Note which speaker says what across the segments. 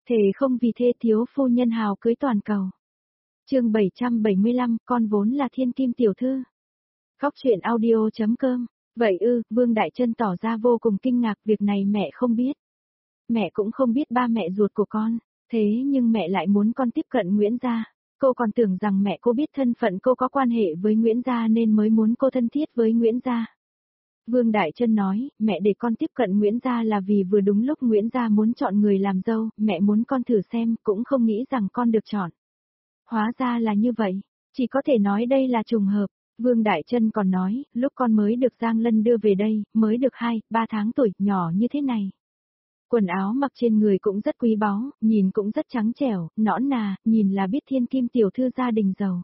Speaker 1: Thề không vì thê thiếu phu nhân hào cưới toàn cầu. Chương 775, con vốn là thiên kim tiểu thư. Góc truyện audio.com. Vậy Vương Đại Trân tỏ ra vô cùng kinh ngạc, việc này mẹ không biết. Mẹ cũng không biết ba mẹ ruột của con, thế nhưng mẹ lại muốn con tiếp cận Nguyễn gia. Cô còn tưởng rằng mẹ cô biết thân phận cô có quan hệ với Nguyễn gia nên mới muốn cô thân thiết với Nguyễn gia. Vương Đại Trân nói, mẹ để con tiếp cận Nguyễn gia là vì vừa đúng lúc Nguyễn gia muốn chọn người làm dâu, mẹ muốn con thử xem, cũng không nghĩ rằng con được chọn. Hóa ra là như vậy, chỉ có thể nói đây là trùng hợp. Vương Đại Trân còn nói, lúc con mới được Giang Lân đưa về đây, mới được 2-3 tháng tuổi, nhỏ như thế này. Quần áo mặc trên người cũng rất quý báu, nhìn cũng rất trắng trẻo, nõn nà, nhìn là biết thiên kim tiểu thư gia đình giàu.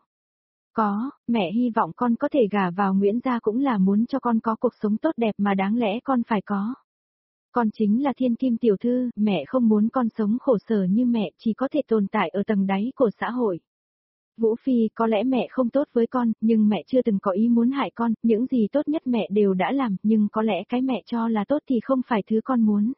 Speaker 1: Mẹ hy vọng con có thể gả vào Nguyễn gia cũng là muốn cho con có cuộc sống tốt đẹp mà đáng lẽ con phải có. Con chính là thiên kim tiểu thư, mẹ không muốn con sống khổ sở như mẹ, chỉ có thể tồn tại ở tầng đáy của xã hội. Vũ Phi, có lẽ mẹ không tốt với con, nhưng mẹ chưa từng có ý muốn hại con, những gì tốt nhất mẹ đều đã làm, nhưng có lẽ cái mẹ cho là tốt thì không phải thứ con muốn.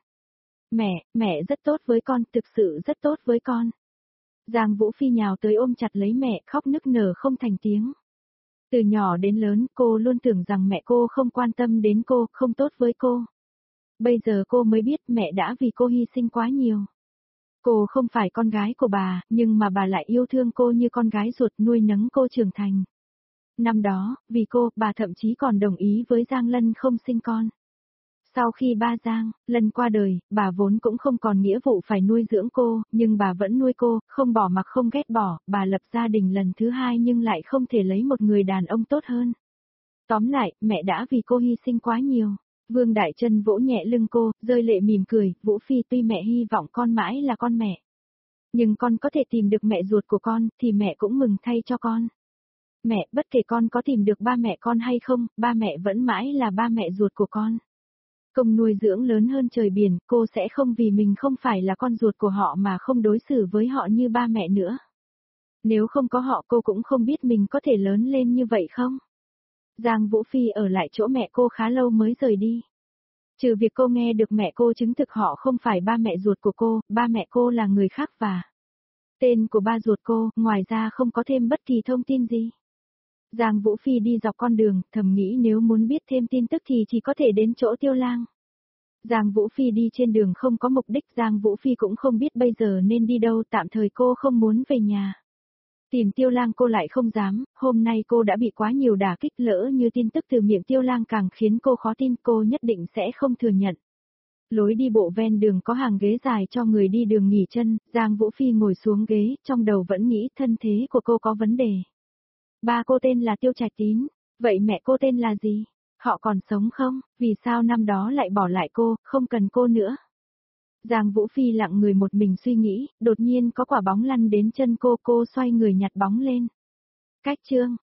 Speaker 1: Mẹ rất tốt với con, thực sự rất tốt với con. Giang Vũ Phi nhào tới ôm chặt lấy mẹ, khóc nức nở không thành tiếng. Từ nhỏ đến lớn, cô luôn tưởng rằng mẹ cô không quan tâm đến cô, không tốt với cô. Bây giờ cô mới biết mẹ đã vì cô hy sinh quá nhiều. Cô không phải con gái của bà, nhưng mà bà lại yêu thương cô như con gái ruột, nuôi nấng cô trưởng thành. Năm đó, vì cô, bà thậm chí còn đồng ý với Giang Lân không sinh con. Sau khi ba Giang Lân qua đời, bà vốn cũng không còn nghĩa vụ phải nuôi dưỡng cô, nhưng bà vẫn nuôi cô, không bỏ mặc không ghét bỏ, bà lập gia đình lần thứ 2 nhưng lại không thể lấy một người đàn ông tốt hơn. Tóm lại, mẹ đã vì cô hy sinh quá nhiều. Vương Đại Trân vỗ nhẹ lưng cô, rơi lệ mỉm cười, Vũ Phi tuy mẹ hy vọng con mãi là con mẹ. Nhưng con có thể tìm được mẹ ruột của con, thì mẹ cũng mừng thay cho con. Mẹ, bất kể con có tìm được ba mẹ con hay không, ba mẹ vẫn mãi là ba mẹ ruột của con. Công nuôi dưỡng lớn hơn trời biển, cô sẽ không vì mình không phải là con ruột của họ mà không đối xử với họ như ba mẹ nữa. Nếu không có họ cô cũng không biết mình có thể lớn lên như vậy không. Giang Vũ Phi ở lại chỗ mẹ cô khá lâu mới rời đi. Trừ việc cô nghe được mẹ cô chứng thực họ không phải ba mẹ ruột của cô, ba mẹ cô là người khác và tên của ba ruột cô, ngoài ra không có thêm bất kỳ thông tin gì. Giang Vũ Phi đi dọc con đường, thầm nghĩ nếu muốn biết thêm tin tức thì chỉ có thể đến chỗ Tiêu Lang. Giang Vũ Phi đi trên đường không có mục đích, Giang Vũ Phi cũng không biết bây giờ nên đi đâu, tạm thời cô không muốn về nhà. Tìm Tiêu Lang cô lại không dám, hôm nay cô đã bị quá nhiều đả kích, lỡ như tin tức từ miệng Tiêu Lang càng khiến cô khó tin, cô nhất định sẽ không thừa nhận. Lối đi bộ ven đường có hàng ghế dài cho người đi đường nghỉ chân, Giang Vũ Phi ngồi xuống ghế, trong đầu vẫn nghĩ thân thế của cô có vấn đề. Ba cô tên là Tiêu Trạch Tín, vậy mẹ cô tên là gì? Họ còn sống không? Vì sao năm đó lại bỏ lại cô, không cần cô nữa? Giang Vũ Phi lặng người một mình suy nghĩ, đột nhiên có quả bóng lăn đến chân cô xoay người nhặt bóng lên. Cách chương